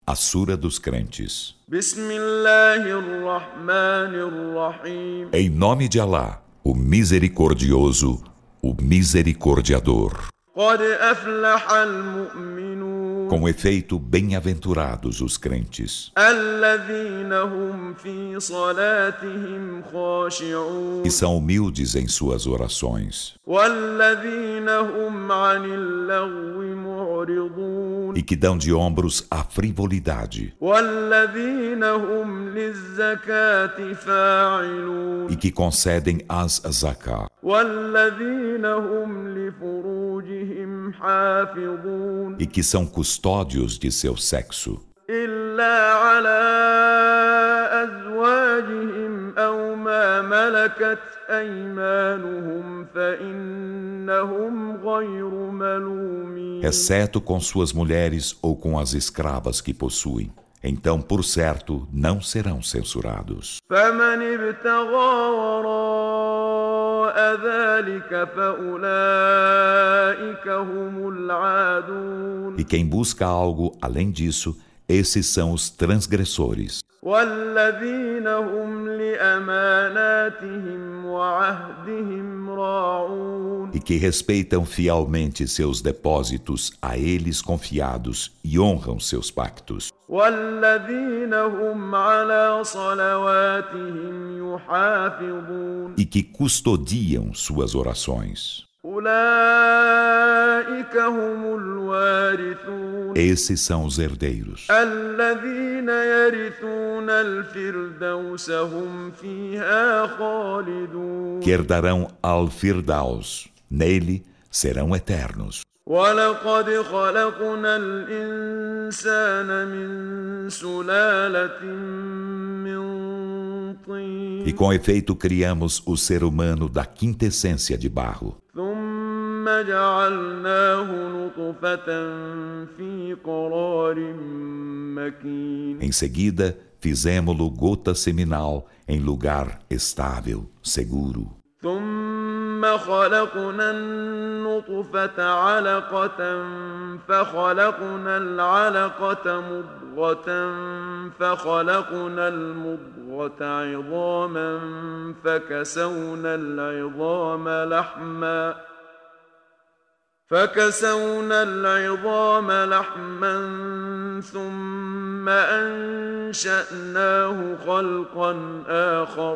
A Sura dos Crentes. Em nome de Alá, o Misericordioso, o Misericordiador. Com efeito, bem-aventurados os crentes, que são humildes em suas orações e que dão de ombros à frivolidade e que concedem as zakah e que são custódios de seu sexo, exceto com suas mulheres ou com as escravas que possuem. Então, por certo, não serão censurados. E quem busca algo além disso, esses são os transgressores. E que respeitam fielmente seus depósitos a eles confiados e honram seus pactos. E que custodiam suas orações. Esses são os herdeiros, que herdarão Al-Firdaus. Nele serão eternos. E com efeito criamos o ser humano da quintessência de barro. Em seguida, fizemo-lo gota seminal em lugar estável, seguro. خلقنا النطفة علقة فخلقنا العلقة مضغة فخلقنا المضغة عظاما فكسونا العظام لحما ثم أنشأناه خلقا آخر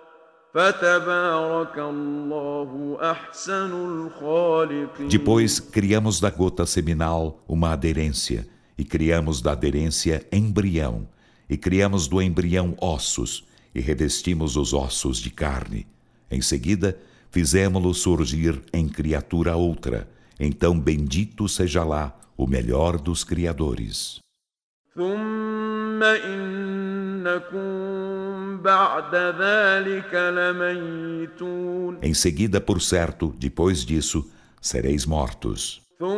Depois criamos da gota seminal uma aderência, e criamos da aderência embrião, e criamos do embrião ossos, e revestimos os ossos de carne. Em seguida, fizemo-lo surgir em criatura outra. Então bendito seja lá o melhor dos criadores. Em seguida, por certo, depois disso, sereis mortos.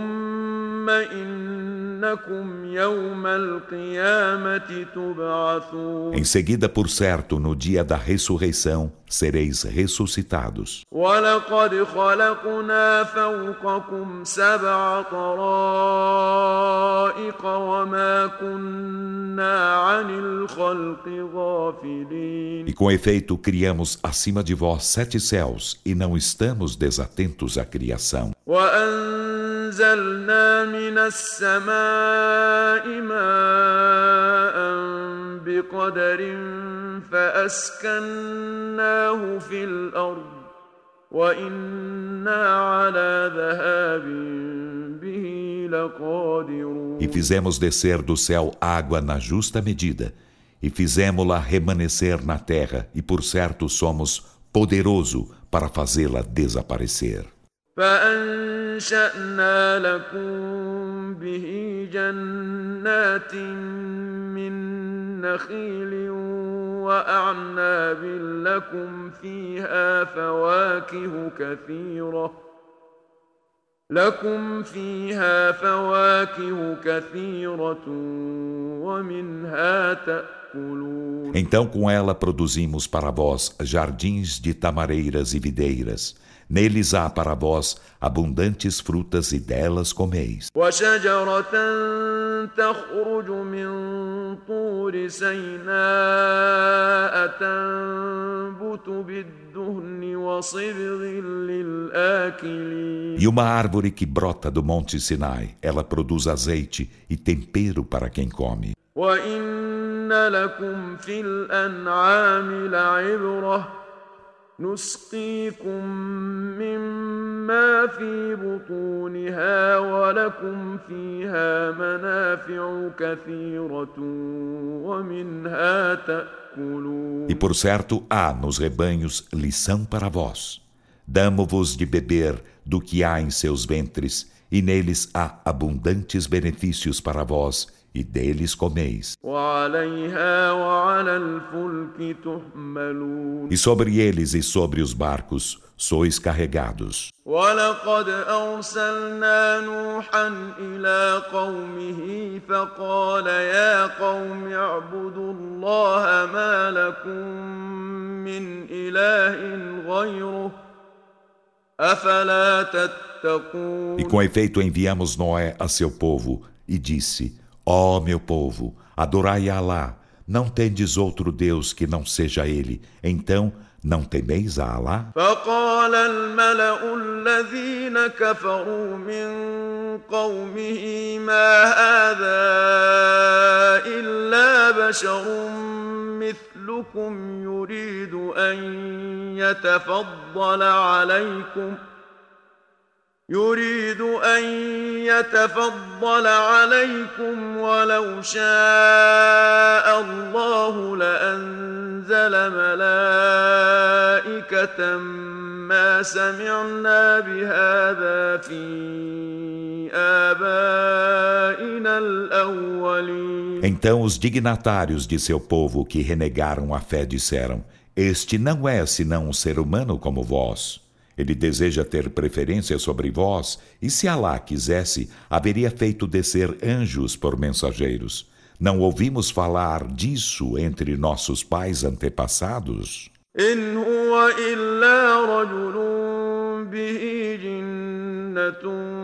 Em seguida, por certo, no dia da ressurreição, sereis ressuscitados. E com efeito, criamos acima de vós 7 céus, e não estamos desatentos à criação. وأنزلنا من السماء ماء بقدر فأسكناه في الأرض وإنا على ذهاب به لقادرون. E fizemos descer do céu água na justa medida, e fizemo-la remanescer na terra, e por certo somos poderoso para fazê-la desaparecer. فأنشأنا لكم به جنات من نخيل وأعناب لكم فيها فواكه كثيرة ومنها تأكلون. Então com ela produzimos para vós jardins de tamareiras e videiras. Neles há para vós abundantes frutas e delas comeis. طور سيناء تنبت بالدهن وصبغ للآكلين. E uma árvore que brota do monte Sinai, ela produz azeite e tempero para quem come. وإن لكم في الأنعام لعبرة نسقيكم مما في بطونها ولكم فيها منافع كثيرة ومنها تأكلون. E por certo há nos rebanhos lição para vós. Damo-vos de beber do que há em seus ventres, e neles há abundantes benefícios para vós, e deles comeis. وعليها وعلى الفلك تحملون. E sobre eles e sobre os barcos sois carregados. ولقد أرسلنا نوحا إلى قومه فقال يا قوم اعبدوا الله ما لكم من إله غيره أفلا تتقون. E com efeito enviamos Noé a seu povo, e disse: Ó meu povo, adorai a Alá, não tendes outro Deus que não seja Ele, então não temeis a Alá? فقال الملأ الذين كفروا من قومه ما هذا إلا بشر مثلكم يريد أن يتفضل عليكم ولو شاء الله لأنزل ملائكة ما سمعنا بهذا في آبائنا الأولين. Então os dignatários de seu povo que renegaram a fé disseram: Este não é senão um ser humano como vós. Ele deseja ter preferência sobre vós, e se Alá quisesse, haveria feito descer anjos por mensageiros. Não ouvimos falar disso entre nossos pais antepassados? إن هو إلا رجل به جنة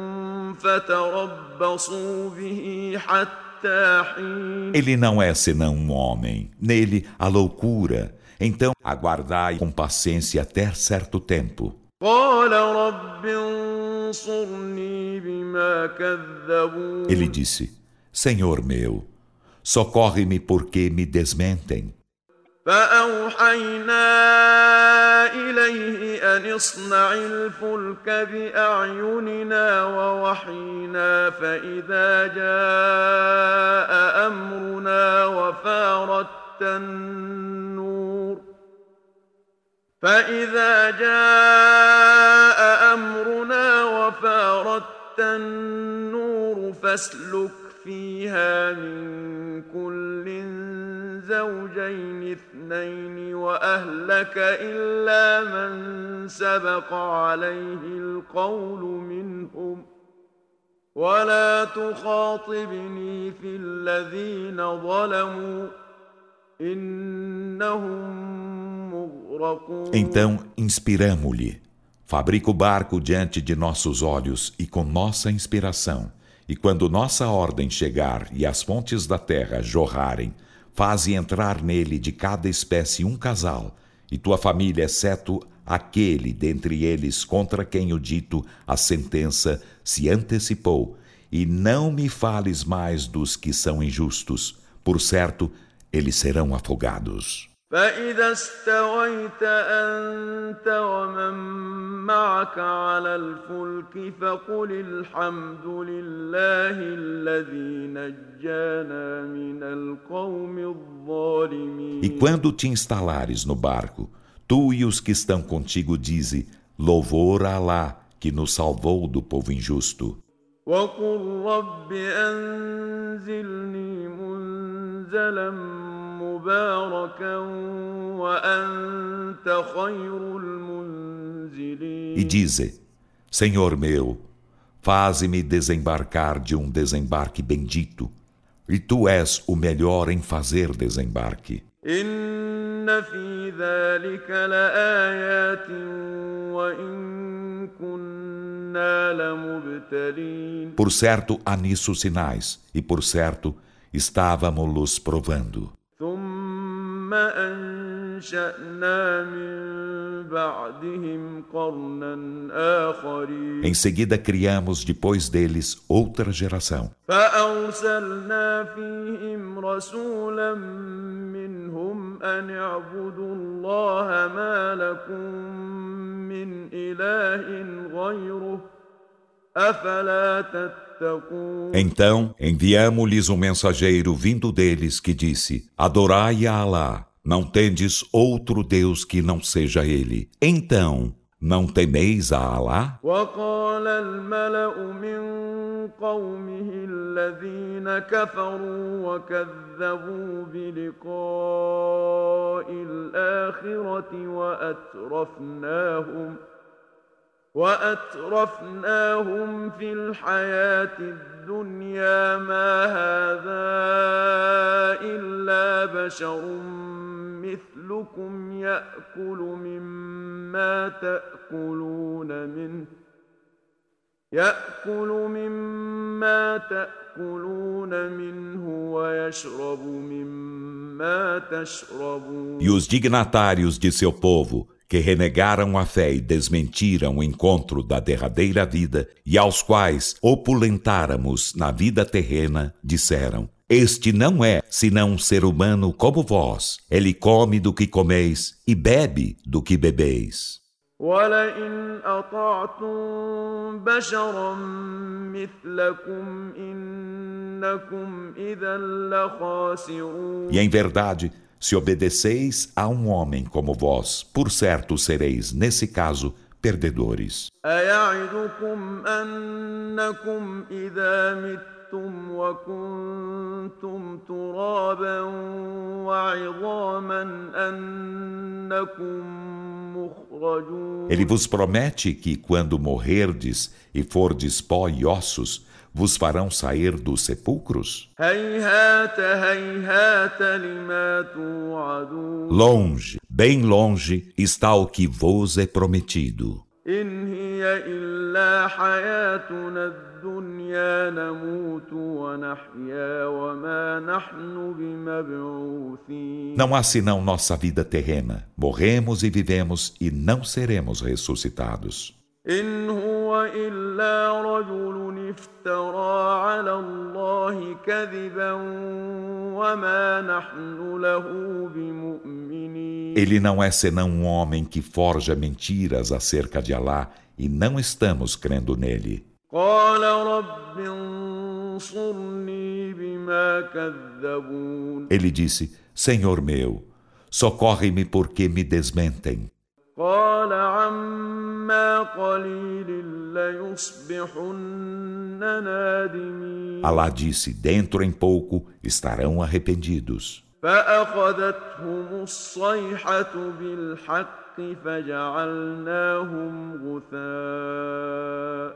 فتربصوا به حتى حين. Ele não é senão um homem, nele a loucura. Então aguardai com paciência até certo tempo. قال رب انصرني بما كذبون. Ele disse: Senhor meu, socorre-me porque me desmentem. فأوحينا إليه أن اصنع الفلك بأعيننا ووحينا فإذا جاء أمرنا وفارت النور فاسلك فيها من كل زوجين اثنين وأهلك إلا من سبق عليه القول منهم ولا تخاطبني في الذين ظلموا إنهم مغرقون. Então inspiramo-lhe: fabrica o barco diante de nossos olhos e com nossa inspiração. E quando nossa ordem chegar e as fontes da terra jorrarem, faze entrar nele de cada espécie um casal, e tua família, exceto aquele dentre eles contra quem o dito a sentença se antecipou, e não me fales mais dos que são injustos, por certo, eles serão afogados. فإذا استويت أنت ومن معك على الفلك فقل الحمد لله الذي نجانا من القوم الظالمين. E quando te instalares no barco, tu e os que estão contigo dize: louvor a Alá, que nos salvou do povo injusto. وقل رب أنزلني منزلا مباركا وأنت خير المنزلين. E dize: Senhor meu, faze-me desembarcar de um desembarque bendito, e tu és o melhor em fazer desembarque. إن في ذلك لآيات وإن كنا لمبتلين. Por certo há nisso sinais, e por certo estávamos-los provando. ثم أنشأنا من بعدهم قرنا آخرين Em seguida criamos depois deles outra geração. فأرسلنا فيهم رسولا منهم أن اعبدوا الله ما لكم من إله غيره أفلا تتقون Então enviamo-lhes um mensageiro vindo deles que disse: Adorai a Alá, não tendes outro Deus que não seja Ele. Então, não temeis a Alá? وقال الملأ من قومه الذين كفروا وكذبوا بلقاء الآخرة وأترفناهم في الحياة الدنيا ما هذا إلا بشر مثلكم يأكل مما تأكلون منه ويشرب مما تشربون. E os dignatários de seu povo, que renegaram a fé e desmentiram o encontro da derradeira vida, e aos quais opulentáramos na vida terrena, disseram: Este não é senão um ser humano como vós. Ele come do que comeis e bebe do que bebeis. وَلَئِنْ أَطَعْتُمْ بَشَرًا مِثْلَكُمْ إِنَّكُمْ إِذًا لَخَاسِرُونَ. E em verdade, se obedeceis a um homem como vós, por certo sereis, nesse caso, perdedores. أَيَعِدُكُمْ أَنَّكُمْ إِذَا مِتُّمْ وَكُنْتُمْ تُرَابًا وَعِظَامًا أَنَّكُمْ مُخْرَجُونَ. Ele vos promete que, quando morrerdes e fordes pó e ossos, vos farão sair dos sepulcros? هَيْهَاتَ هَيْهَاتَ لِمَا تُوعَدُونَ. Longe, bem longe, está o que vos é prometido. إِنْ هِيَ إِلَّا حَيَاتُنَا الدُّنْيَا نَمُوتُ وَنَحْيَا وَمَا نَحْنُ بِمَبْعُوثِينَ. Não há senão nossa vida terrena. Morremos e vivemos e não seremos ressuscitados. إِنْ هُوَ إِلَّا رَجُلٌ افْتَرَىٰ عَلَى اللَّهِ كَذِبًا وَمَا نَحْنُ لَهُ بِمُؤْمِنِينَ. Ele não é senão um homem que forja mentiras acerca de Alá e não estamos crendo nele. قَالَ رَبِّ انصُرْنِي بِمَا كَذَّبُونِ. Ele disse: Senhor meu, socorre-me porque me desmentem. قَالَ عَمَّا قَلِيلٍ لَيُصْبِحُنَّ نَادِمِينَ. Alá disse: Dentro em pouco estarão arrependidos. فأخذتهم الصيحة بالحق فجعلناهم غثاء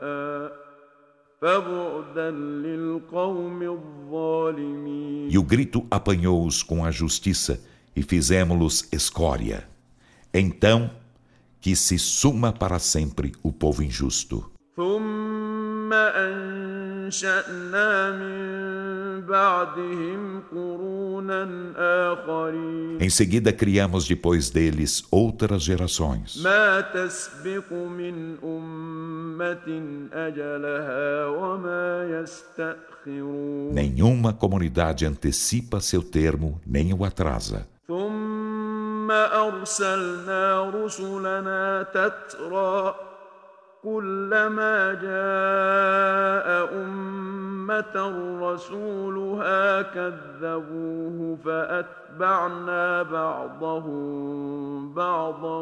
فبعدا للقوم الظالمين. E o grito apanhou-os com a justiça e fizemo-los escória. Então, que se suma para sempre o povo injusto. ثم أنشأنا من بعدهم قرونا آخرين. Em seguida criamos depois deles outras gerações. ما تسبق من أمة أجلها وما يستأخرون. Nenhuma comunidade antecipa seu termo nem o atrasa. ثم أرسلنا رسلنا تترى كلما جاء أمة رسولها كذبوه فأتبعنا بعضهم بعضا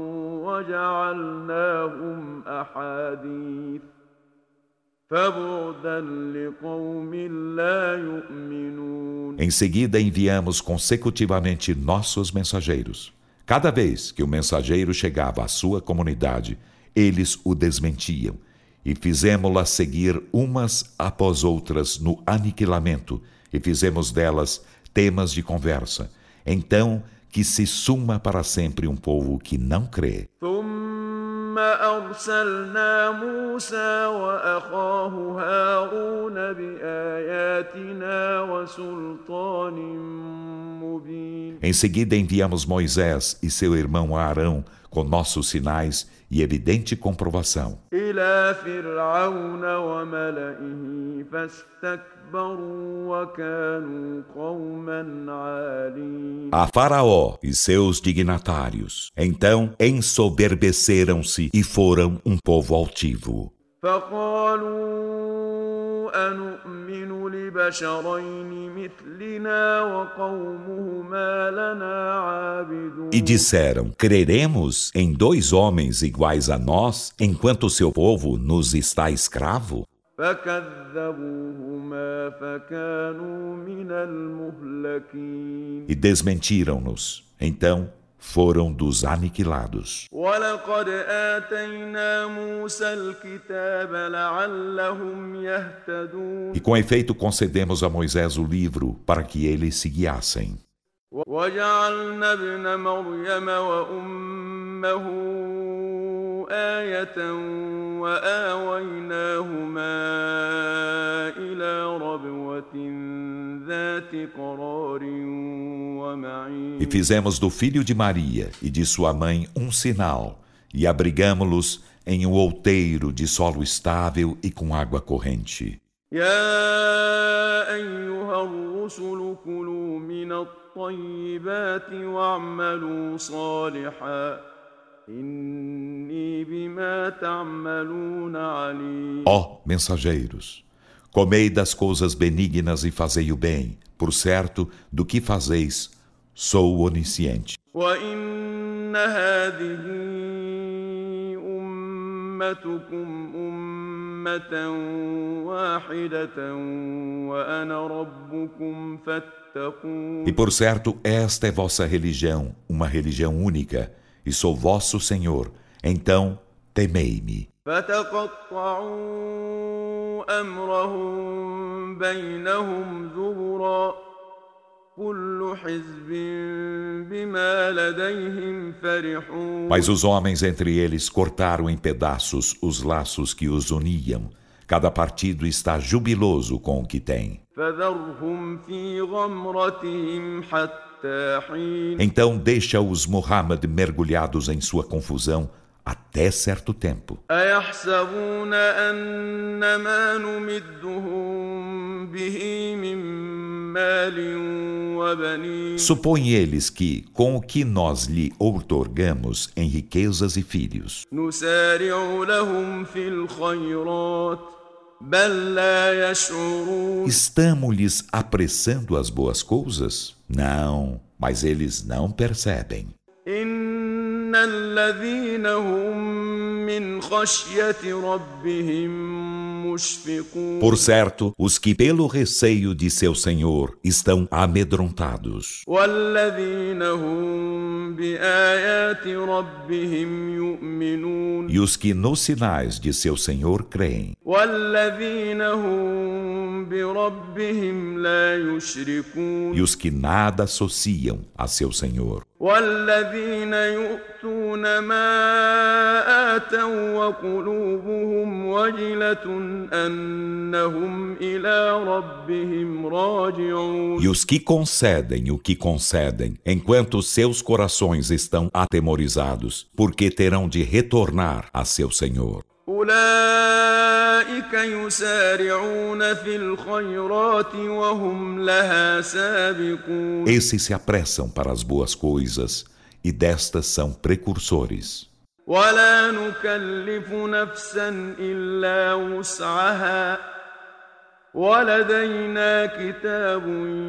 وجعلناهم أحاديث فبعدا لقوم لا يؤمنون. Em seguida enviamos consecutivamente nossos mensageiros. Cada vez que o mensageiro chegava à sua comunidade, eles o desmentiam, e fizemo-las seguir umas após outras no aniquilamento, e fizemos delas temas de conversa. Então, que se suma para sempre um povo que não crê. ثم أرسلنا موسى وأخاه هارون بآياتنا وسلطان مبين. Em seguida enviamos Moisés e seu irmão Arão com nossos sinais e evidente comprovação إلى فرعون وملئه فاستكبروا وكانوا قوما عالين a Faraó e seus dignatários. Então ensoberbeceram-se e foram um povo altivo. فقالوا أنؤمن لبشرين مثلنا وقومهما لنا عابدون E disseram: creremos em 2 homens iguais a nós, enquanto seu povo nos está escravo? فكذبوهما فكانوا من المهلكين E desmentiram-nos. Então foram dos aniquilados. ولقد آتينا موسى الكتاب لعلهم يهتدون E com efeito concedemos a Moisés o livro para que eles se guiassem. وجعلنا ابن مريم وأمه آية وآويناهما إلى ربوة ذات قرار ومعين E fizemos do filho de Maria e de sua mãe um sinal, e abrigamo-los em um outeiro de solo estável e com água corrente. يا أيها الرسل كلوا من الطيبات واعملوا صالحا إني بما تعملون عليم Ó mensageiros, comei das coisas benignas e fazei o bem, por certo, do que fazeis, sou onisciente. وإن هذه أمتكم أمة واحدة وأنا ربكم فاتقون E por certo, esta é vossa religião, uma religião única, e sou vosso Senhor, então temei-me. فتقطعوا أمرهم بينهم زبرا كل حزب بما لديهم فرحون Mas os homens entre eles cortaram em pedaços os laços que os uniam. Cada partido está jubiloso com o que tem. فذرهم في غمرتهم حتى حين Então deixa-os Muhammad mergulhados em sua confusão até certo tempo. أيحسبون أن ما نمدهم به من مال وبنين Supõem eles que, com o que nós lhe outorgamos em riquezas e filhos, نسارع لهم في الخيرات بل لا يشعرون estamos-lhes apressando as boas coisas? Não, mas eles não percebem. إن الذين هم من خشية ربهم مشفقون Por certo, os que pelo receio de seu Senhor estão amedrontados, والذين هم بآيات ربهم يؤمنون e os que nos sinais de seu Senhor creem, والذين هم بربهم لا يشركون e os que nada associam a seu Senhor, والذين يؤتون ما آتوا وقلوبهم وجلة أنهم إلى ربهم راجعون e os que concedem o que concedem, enquanto seus corações estão atemorizados, porque terão de retornar a seu Senhor. أولئك يسارعون في الخيرات وهم لها سابقون Esses se apressam para as boas coisas, e destas são precursores. ولا نكلف نفسا إلا وسعها ولدينا كتاب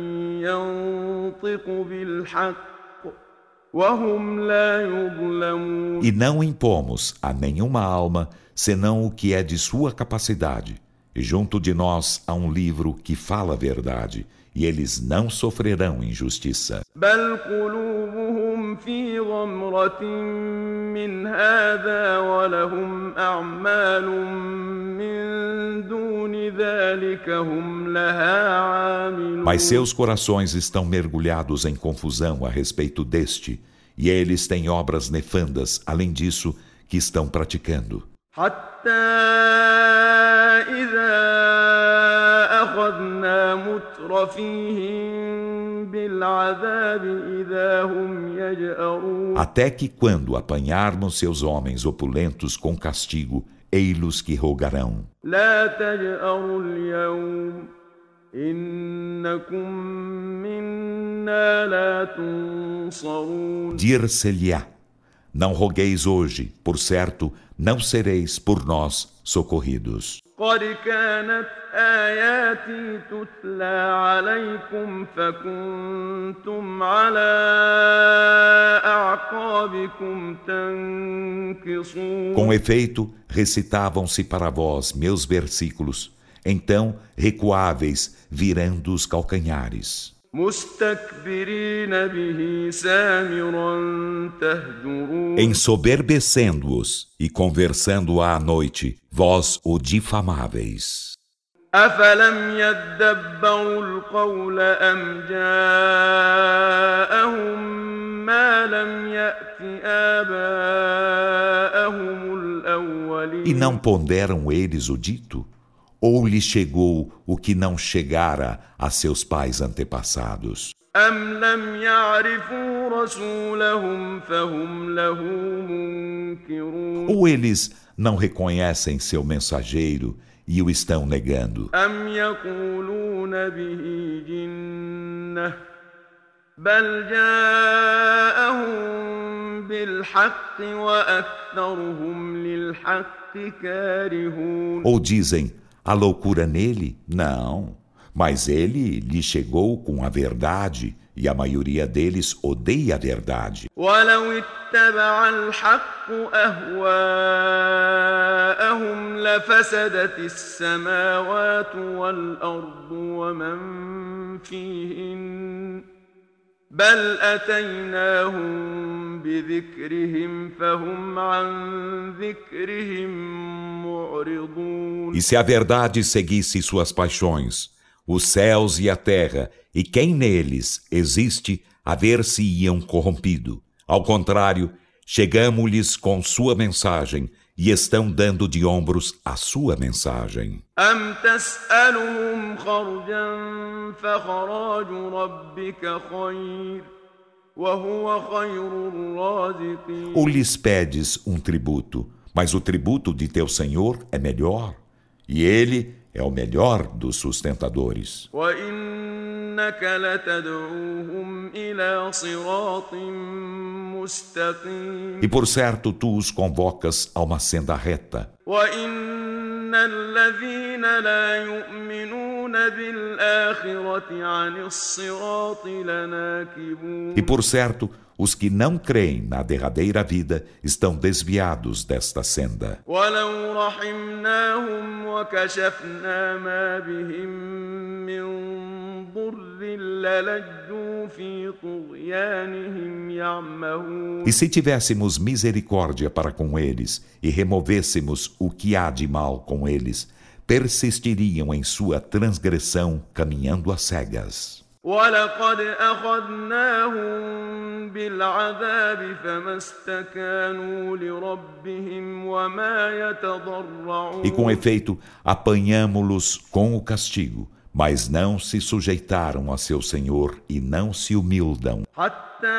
ينطق بالحق وهم لا يظلمون E não impomos a nenhuma alma senão o que é de sua capacidade. E junto de nós há um livro que fala a verdade, e eles não sofrerão injustiça. بل قلوبهم في غمرة من هذا ولهم أعمال من دون ذلك هم لها عاملون Mas seus corações estão mergulhados em confusão a respeito deste, e eles têm obras nefandas, além disso, que estão praticando. حتى إذا أخذنا مترفيهم العذاب إذا هم يجأرون. Até que quando apanharmos seus homens opulentos com castigo, ei-los que rogarão. لا تجأروا اليوم إنكم منا لا تنصرون. Dir-se-lhe-á: não rogueis hoje, por certo, não sereis por nós socorridos. قد كانت آياتي تتلى عليكم فكنتم على أعقابكم تنكصون. Com efeito, recitavam-se para vós meus versículos, então recuáveis, virando os calcanhares. مستكبرين به سامرا تهجرون. Ensoberbecendo-os e conversando à noite, vós o difamáveis. أفلم يدبروا القول أم جاءهم ما لم يأت آباءهم الأولين. E não ponderam eles o dito? Ou lhes chegou o que não chegara a seus pais antepassados? أم لم يعرفوا رسولهم فهم له منكرون. Ou eles não reconhecem seu mensageiro e o estão negando? أم يقولون به جنة بل جاءهم بالحق وأكثرهم للحق كارهون. Ou dizem: a loucura nele? Não, mas ele lhe chegou com a verdade e a maioria deles odeia a verdade. ولو اتبع الحق أهواءهم لفسدت السماوات والأرض ومن فيهن بل أتيناهم بذكرهم فهم عن ذكرهم معرضون. E se a verdade seguisse suas paixões, os céus e a terra, e quem neles existe, haver-se-iam corrompido. Ao contrário, chegamo-lhes com sua mensagem, e estão dando de ombros a sua mensagem. أم تسألهم خرجا فخراج ربك خير وهو خير الرازقين. Ou lhes pedes um tributo, mas o tributo de teu Senhor é melhor, e ele é o melhor dos sustentadores. وإنك لتدعوهم إلى صراط مستقيم. E por certo tu os convocas a uma senda reta. وإن الذين لا يؤمنون بالآخرة عن الصراط لناكبون. E por certo, os que não creem na derradeira vida estão desviados desta senda. ولو رحمناهم وكشفنا ما بهم من ضر للجوا في طغيانهم يعمهون. E se tivéssemos misericórdia para com eles e removêssemos o que há de mal com eles, persistiriam em sua transgressão, caminhando às cegas. ولقد أخذناهم بالعذاب فما استكانوا لربهم وما يتضرعون. E com efeito, apanhamo-los com o castigo, mas não se sujeitaram a seu Senhor e não se humildam. حتى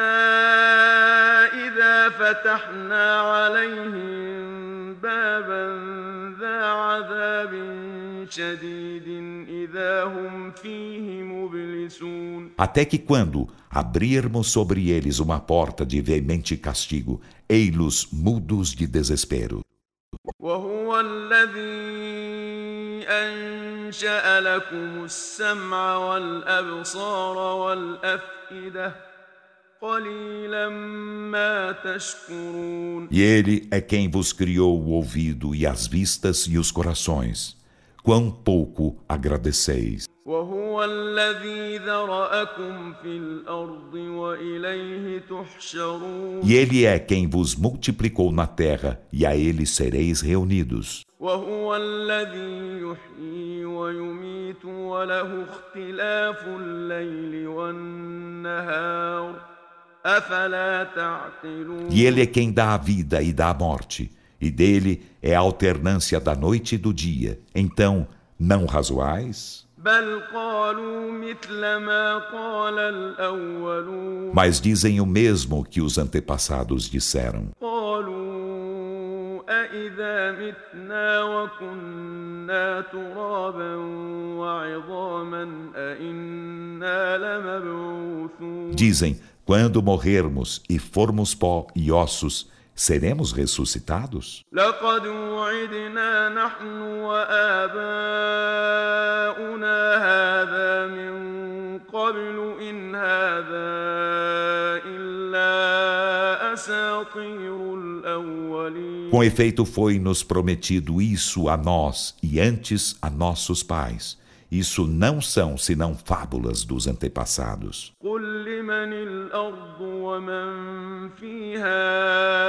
إذا فتحنا عليهم بابا ذا عذاب شديد إذا هم فيه مبلسون. Até que quando abrirmos sobre eles uma porta de veemente castigo, ei-los mudos de desespero. وهو الذي أنشأ لكم السمع والأبصار والأفئدة قليلا ما تشكرون. E ele é quem vos criou o ouvido e as vistas e os corações. Quão pouco agradeceis. وهو الذي ذرأكم في الأرض وإليه تحشرون. E ele é quem vos multiplicou na terra, e a ele sereis reunidos. وهو الذي يحيي ويميت وله اختلاف الليل والنهار أفلا تعقلون. E ele é quem dá a vida e dá a morte, e dele é a alternância da noite e do dia. Então, não razoais? بل قالوا مثل ما قال الأولون Mas dizem o mesmo que os antepassados disseram. قالوا أإذا متنا وكنا ترابا وعظاما أإنا لمبعوثون Dizem, quando morrermos e formos pó e ossos, seremos ressuscitados? لقد وعدنا نحن وآباؤنا هذا من قبل إن هذا إلا أساطير الأولين Com efeito, foi-nos prometido isso a nós e antes a nossos pais. Isso não são senão fábulas dos antepassados. قل لمن الأرض ومن فيها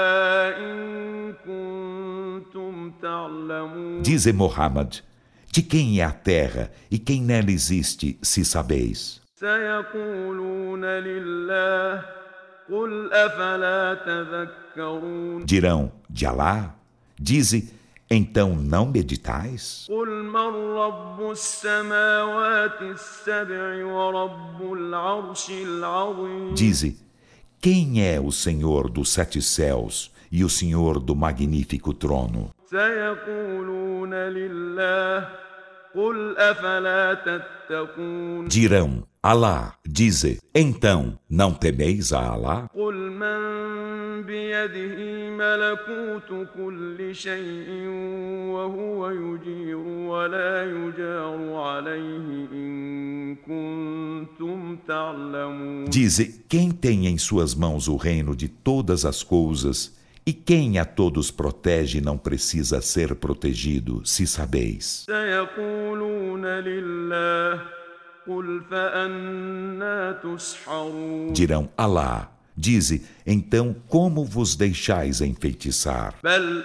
إن كنتم تعلمون Dize Muhammad, de quem é a terra e quem nela existe, se sabeis? سيقولون لله قل أفلا تذكرون Dirão, de Alá? Dize, então não meditais? قل من رب السماوات السبع ورب العرش العظيم Dize, quem é o Senhor dos 7 céus e o Senhor do magnífico trono? سيقولون لله قل أفلا تتقون Dirão, Alá. Dize, então não temeis a Alá? قل من بيده ملكوت كل شيء وهو يجير ولا يجار عليه إن كنتم تعلمون Dize, quem tem em suas mãos o reino de todas as coisas e quem a todos protege e não precisa ser protegido, se sabeis? سيقولون لله قل فأنى تسحرون Dirão, Alá. Dize, então como vos deixais enfeitiçar? بل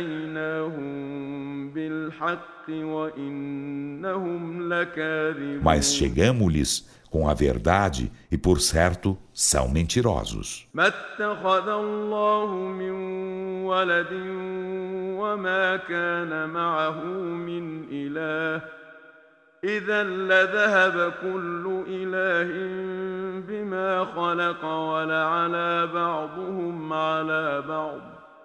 أتيناهم بالحق وإنهم لكاذبون Mas chegamo-lhes com a verdade e, por certo, são mentirosos. ما اتخذ الله من ولد وما كان معه من إله إذا لذهب كل إله بما خلق ولعلى بعضهم على بعض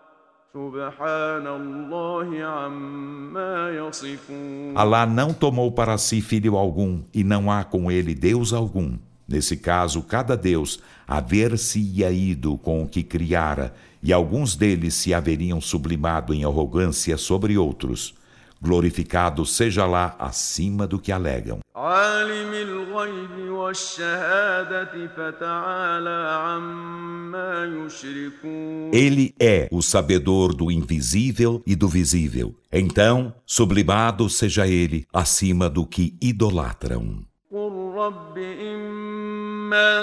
سبحان الله عما يصفون Alá não tomou para si filho algum e não há com ele Deus algum. Nesse caso, cada Deus haver-se-ia ido com o que criara e alguns deles se haveriam sublimado em arrogância sobre outros. Glorificado seja lá acima do que alegam. عالم الغيب والشهادة فتعالى عما يشركون Ele é o sabedor do invisível e do visível. Então, sublimado seja ele acima do que idolatram. قل رب إما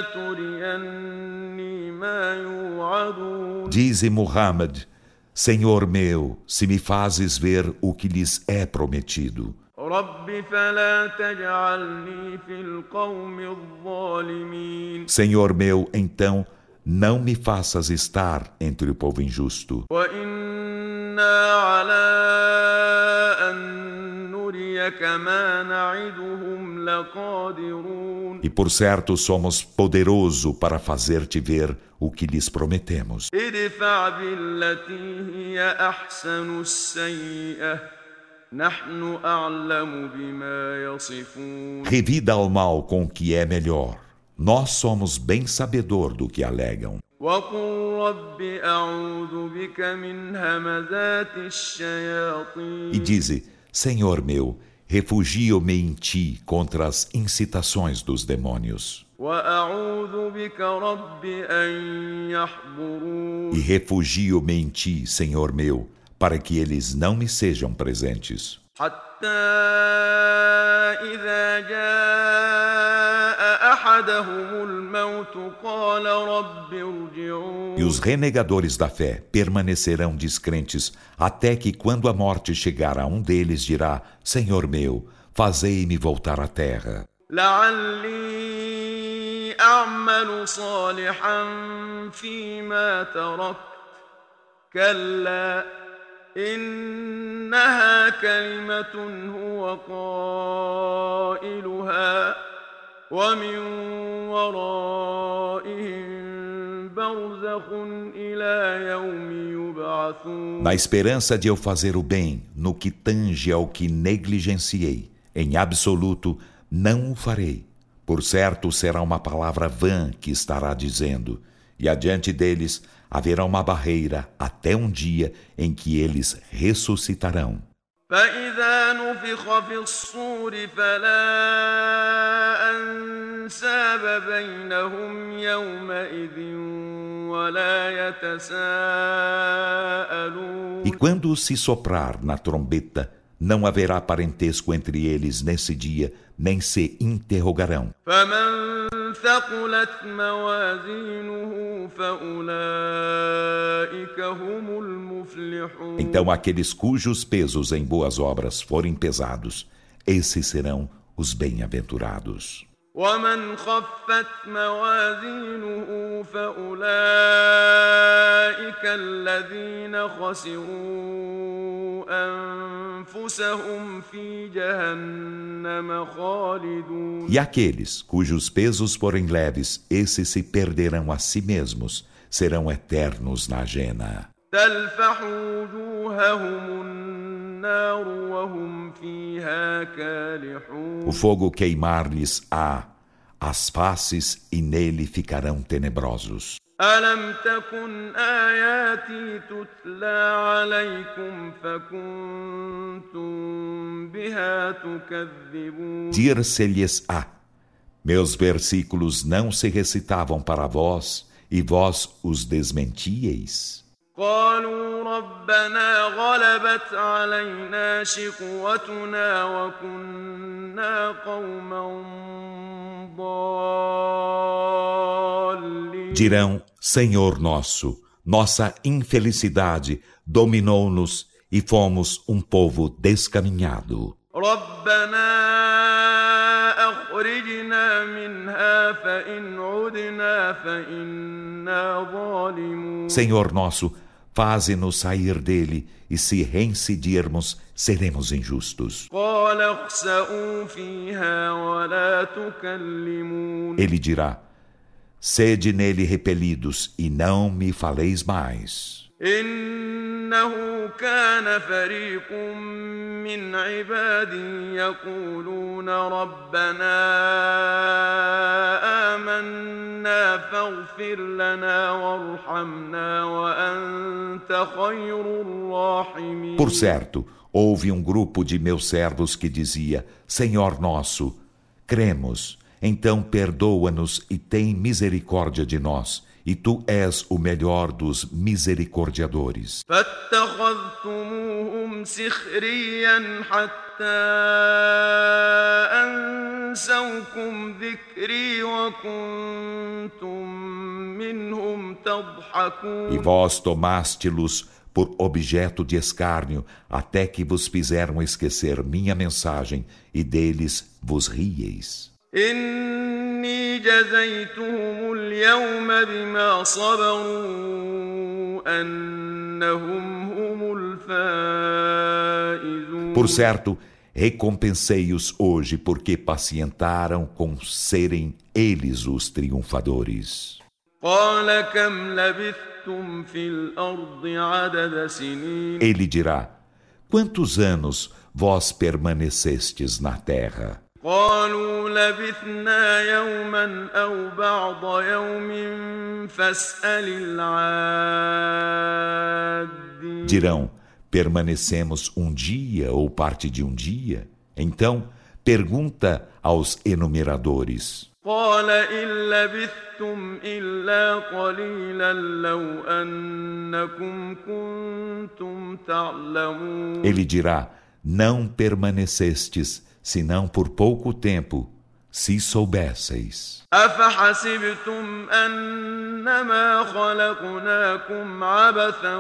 تريني ما يوعدون Dize Muhammad, Senhor meu, se me fazes ver o que lhes é prometido. رب فلا تجعلني في القوم الظالمين Senhor meu, então, não me faças estar entre o povo injusto. وإنا على أن نريك ما نعدهم لقادرون E por certo somos poderoso para fazer-te ver o que lhes prometemos. ادفع بالتي هي أحسن السيئة نحن أعلم بما يصفون Revida ao mal com o que é melhor. Nós somos bem sabedor do que alegam. وقل رب أعوذ بك من همزات E الشياطين dize, Senhor meu, refugio-me em ti contra as incitações dos demônios. وأعوذ بك رب أن يحضرون E refugio-me em ti, Senhor meu, para que eles não me sejam presentes. حتى إذا جاء أحدهم الموت قال رب ارجعون E os renegadores da fé permanecerão descrentes até que, quando a morte chegar a um deles, dirá, Senhor meu, fazei-me voltar à terra, لعلي أعمل صالحا فيما تركت كلا إنها كلمة هو قائلها ومن ورائهم برزخ إلى يوم يبعثون. Na esperança de eu fazer o bem, no que tange ao que negligenciei, em absoluto não o farei. Por certo será uma palavra vã que estará dizendo, e adiante deles haverá uma barreira até um dia em que eles ressuscitarão. فإذا نفخ في الصور فلا أنساب بينهم يومئذ ولا يتساءلون. E quando se soprar na trombeta, não haverá parentesco entre eles nesse dia, nem se interrogarão. فمن ثقلت موازينه فأولئك هم المفلحون. Então aqueles cujos pesos em boas obras forem pesados, esses serão os bem-aventurados. ومن خفت موازينه فأولئك الذين خسروا أنفسهم في جهنم خالدون. E aqueles cujos pesos forem leves, esses se perderão a si mesmos, serão eternos na jena. تلفح وجوههم النار وهم فيها كالحون. O fogo queimar-lhes-á as faces e nele ficarão tenebrosos. ألم تكن آياتي تتلى عليكم فكنتم بها تكذبون. Dir-se-lhes-á: meus versículos não se recitavam para vós, e vós os desmentíeis. قالوا ربنا غلبت علينا شقوتنا وكنا قوما ضالين. Dirão: Senhor nosso, nossa infelicidade dominou-nos e fomos um povo descaminhado. ربنا أخرجنا منها فإن عدنا فإنا ظالمون. Senhor nosso, faze-nos sair dele, e se reincidirmos, seremos injustos. قال اخسئوا فيها ولا تكلمون. Ele dirá: sede nele repelidos, e não me faleis mais. إنه كان فريق من عبادي يقولون ربنا آمنا فاغفر لنا وارحمنا وأنت خير الراحمين. Por certo, houve um grupo de meus servos que dizia: Senhor nosso, cremos, então perdoa-nos e tem misericórdia de nós, e tu és o melhor dos misericordiadores. فاتخذتموهم سخريا حتى أنسوكم ذكري وكنتم منهم تضحكون. E vós tomaste-los por objeto de escárnio, até que vos fizeram esquecer minha mensagem, e deles vos rieis. إني جزيتهم اليوم بما صبروا أنهم هم الفائزون. Por certo, recompensei-os hoje porque pacientaram com serem eles os triunfadores. قال كم لبثتم في الأرض عدد سنين. Ele dirá: quantos anos vós permanecestes na terra? قالوا لبثنا يوما أو بعض يوم فاسأل العادين. Dirão: permanecemos um dia ou parte de um dia? Então, pergunta aos enumeradores. قال إن لبثتم إلا قليلا لو أنكم كنتم تعلمون. Ele dirá: não permanecestes senão por pouco tempo, se soubesseis. أفحسبتم أنما خلقناكم عبثا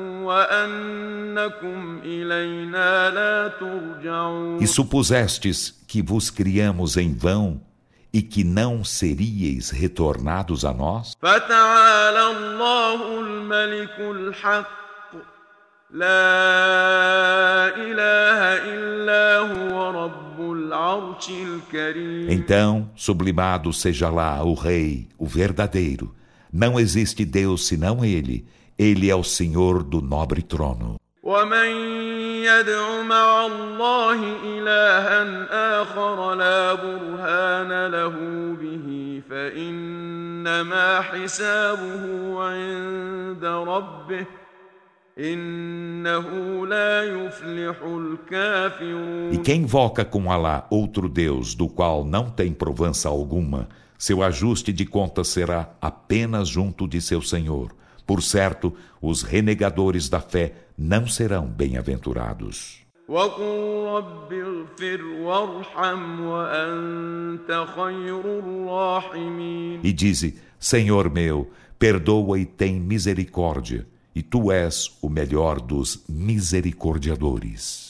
وأنكم إلينا لا ترجعون. E supusestes que vos criamos em vão e que não seríeis retornados a nós? فتعالى الله الملك الحق لا إله إلا هو رب العرش الكريم. Então, sublimado seja lá o Rei, o verdadeiro. Não existe Deus senão Ele. Ele é o Senhor do nobre trono. ومن يدع مع الله إلها آخر لا برهان له به فإنما حسابه عند ربه إنه لا يفلح الكافرون. E quem invoca com Alá outro Deus, do qual não tem provança alguma, seu ajuste de contas será apenas junto de seu Senhor. Por certo, os renegadores da fé não serão bem-aventurados. وقل رب اغفر وارحم وأنت خير الراحمين. E dize, Senhor meu, perdoa e tem misericórdia, e Tu és o melhor dos misericordiadores.